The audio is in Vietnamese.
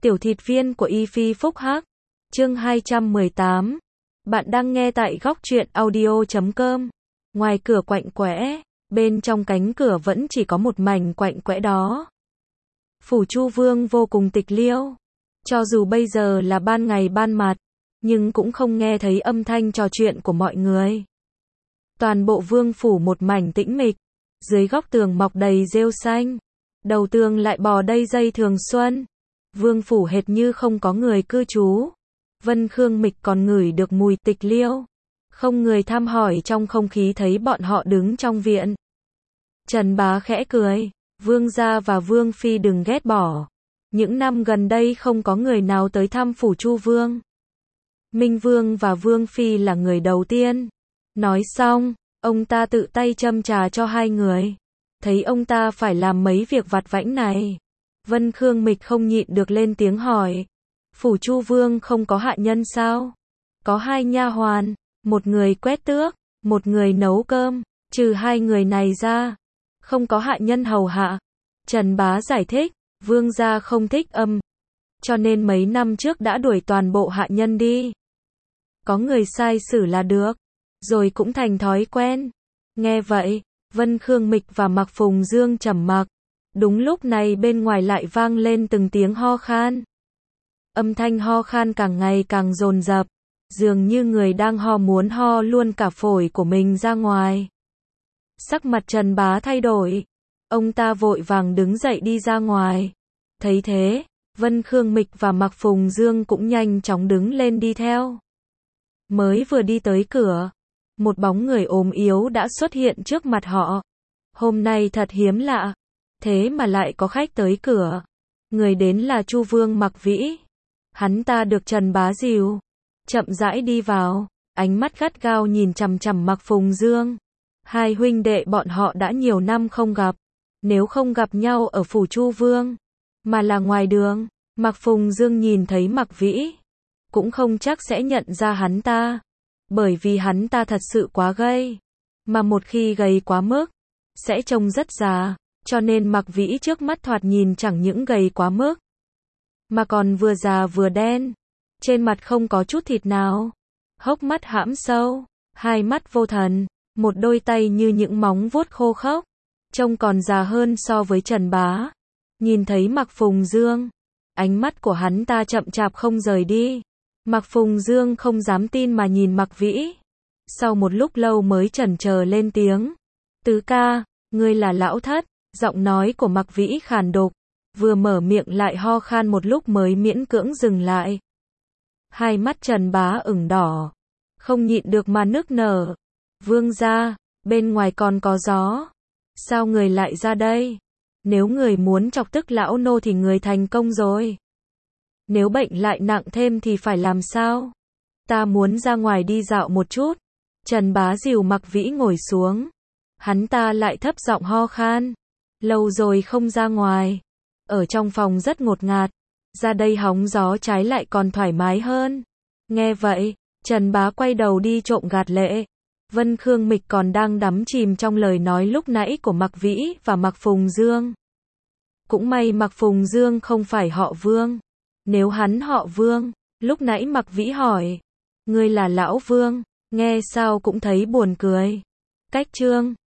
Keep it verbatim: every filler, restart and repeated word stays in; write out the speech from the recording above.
Tiểu thịt viên của Y Phi Phúc Hắc. Chương hai trăm mười tám. Bạn đang nghe tại góc truyện audio chấm com. Ngoài cửa quạnh quẽ, bên trong cánh cửa vẫn chỉ có một mảnh quạnh quẽ đó. Phủ Chu Vương vô cùng tịch liêu. Cho dù bây giờ là ban ngày ban mặt, nhưng cũng không nghe thấy âm thanh trò chuyện của mọi người. Toàn bộ vương phủ một mảnh tĩnh mịch, dưới góc tường mọc đầy rêu xanh, đầu tường lại bò đầy dây thường xuân. Vương phủ hệt như không có người cư trú. Vân Khương Mịch còn ngửi được mùi tịch liêu. Không người thăm hỏi trong không khí thấy bọn họ đứng trong viện. Trần Bá khẽ cười, Vương gia và Vương phi đừng ghét bỏ. Những năm gần đây không có người nào tới thăm phủ Chu Vương. Minh Vương và Vương phi là người đầu tiên. Nói xong, ông ta tự tay châm trà cho hai người. Thấy ông ta phải làm mấy việc vặt vãnh này, Vân Khương Mịch không nhịn được lên tiếng hỏi. Phủ Chu Vương không có hạ nhân sao? Có hai nha hoàn, một người quét tước, một người nấu cơm, trừ hai người này ra, không có hạ nhân hầu hạ. Trần Bá giải thích, Vương gia không thích âm, cho nên mấy năm trước đã đuổi toàn bộ hạ nhân đi. Có người sai xử là được, rồi cũng thành thói quen. Nghe vậy, Vân Khương Mịch và Mạc Phùng Dương trầm mặc. Đúng lúc này bên ngoài lại vang lên từng tiếng ho khan. Âm thanh ho khan càng ngày càng dồn dập, dường như người đang ho muốn ho luôn cả phổi của mình ra ngoài. Sắc mặt Trần Bá thay đổi, ông ta vội vàng đứng dậy đi ra ngoài. Thấy thế, Vân Khương Mịch và Mạc Phùng Dương cũng nhanh chóng đứng lên đi theo. Mới vừa đi tới cửa, một bóng người ốm yếu đã xuất hiện trước mặt họ. Hôm nay thật hiếm lạ, thế mà lại có khách tới cửa. Người đến là Chu Vương Mạc Vĩ. Hắn ta được Trần Bá dìu, chậm rãi đi vào, ánh mắt gắt gao nhìn chằm chằm Mạc Phùng Dương. Hai huynh đệ bọn họ đã nhiều năm không gặp, nếu không gặp nhau ở phủ Chu Vương, mà là ngoài đường, Mạc Phùng Dương nhìn thấy Mạc Vĩ, cũng không chắc sẽ nhận ra hắn ta, bởi vì hắn ta thật sự quá gầy, mà một khi gầy quá mức, sẽ trông rất già, cho nên Mạc Vĩ trước mắt thoạt nhìn chẳng những gầy quá mức, mà còn vừa già vừa đen, trên mặt không có chút thịt nào, hốc mắt hãm sâu, hai mắt vô thần, một đôi tay như những móng vuốt khô khốc, trông còn già hơn so với Trần Bá. Nhìn thấy Mạc Phùng Dương, ánh mắt của hắn ta chậm chạp không rời đi. Mạc Phùng Dương không dám tin mà nhìn Mạc Vĩ. Sau một lúc lâu mới chần chờ lên tiếng. Tứ ca, ngươi là lão thất. Giọng nói của Mạc Vĩ khàn đục, vừa mở miệng lại ho khan một lúc mới miễn cưỡng dừng lại. Hai mắt Trần Bá ửng đỏ, không nhịn được mà nức nở. Vương gia, bên ngoài còn có gió, sao người lại ra đây? Nếu người muốn chọc tức lão nô thì người thành công rồi. Nếu bệnh lại nặng thêm thì phải làm sao? Ta muốn ra ngoài đi dạo một chút. Trần Bá dìu Mạc Vĩ ngồi xuống. Hắn ta lại thấp giọng ho khan. Lâu rồi không ra ngoài. Ở trong phòng rất ngột ngạt. Ra đây hóng gió trái lại còn thoải mái hơn. Nghe vậy, Trần Bá quay đầu đi trộm gạt lệ. Vân Khương Mịch còn đang đắm chìm trong lời nói lúc nãy của Mạc Vĩ và Mạc Phùng Dương. Cũng may Mạc Phùng Dương không phải họ Vương. Nếu hắn họ Vương, lúc nãy Mạc Vĩ hỏi, ngươi là lão Vương, nghe sao cũng thấy buồn cười. Cách chương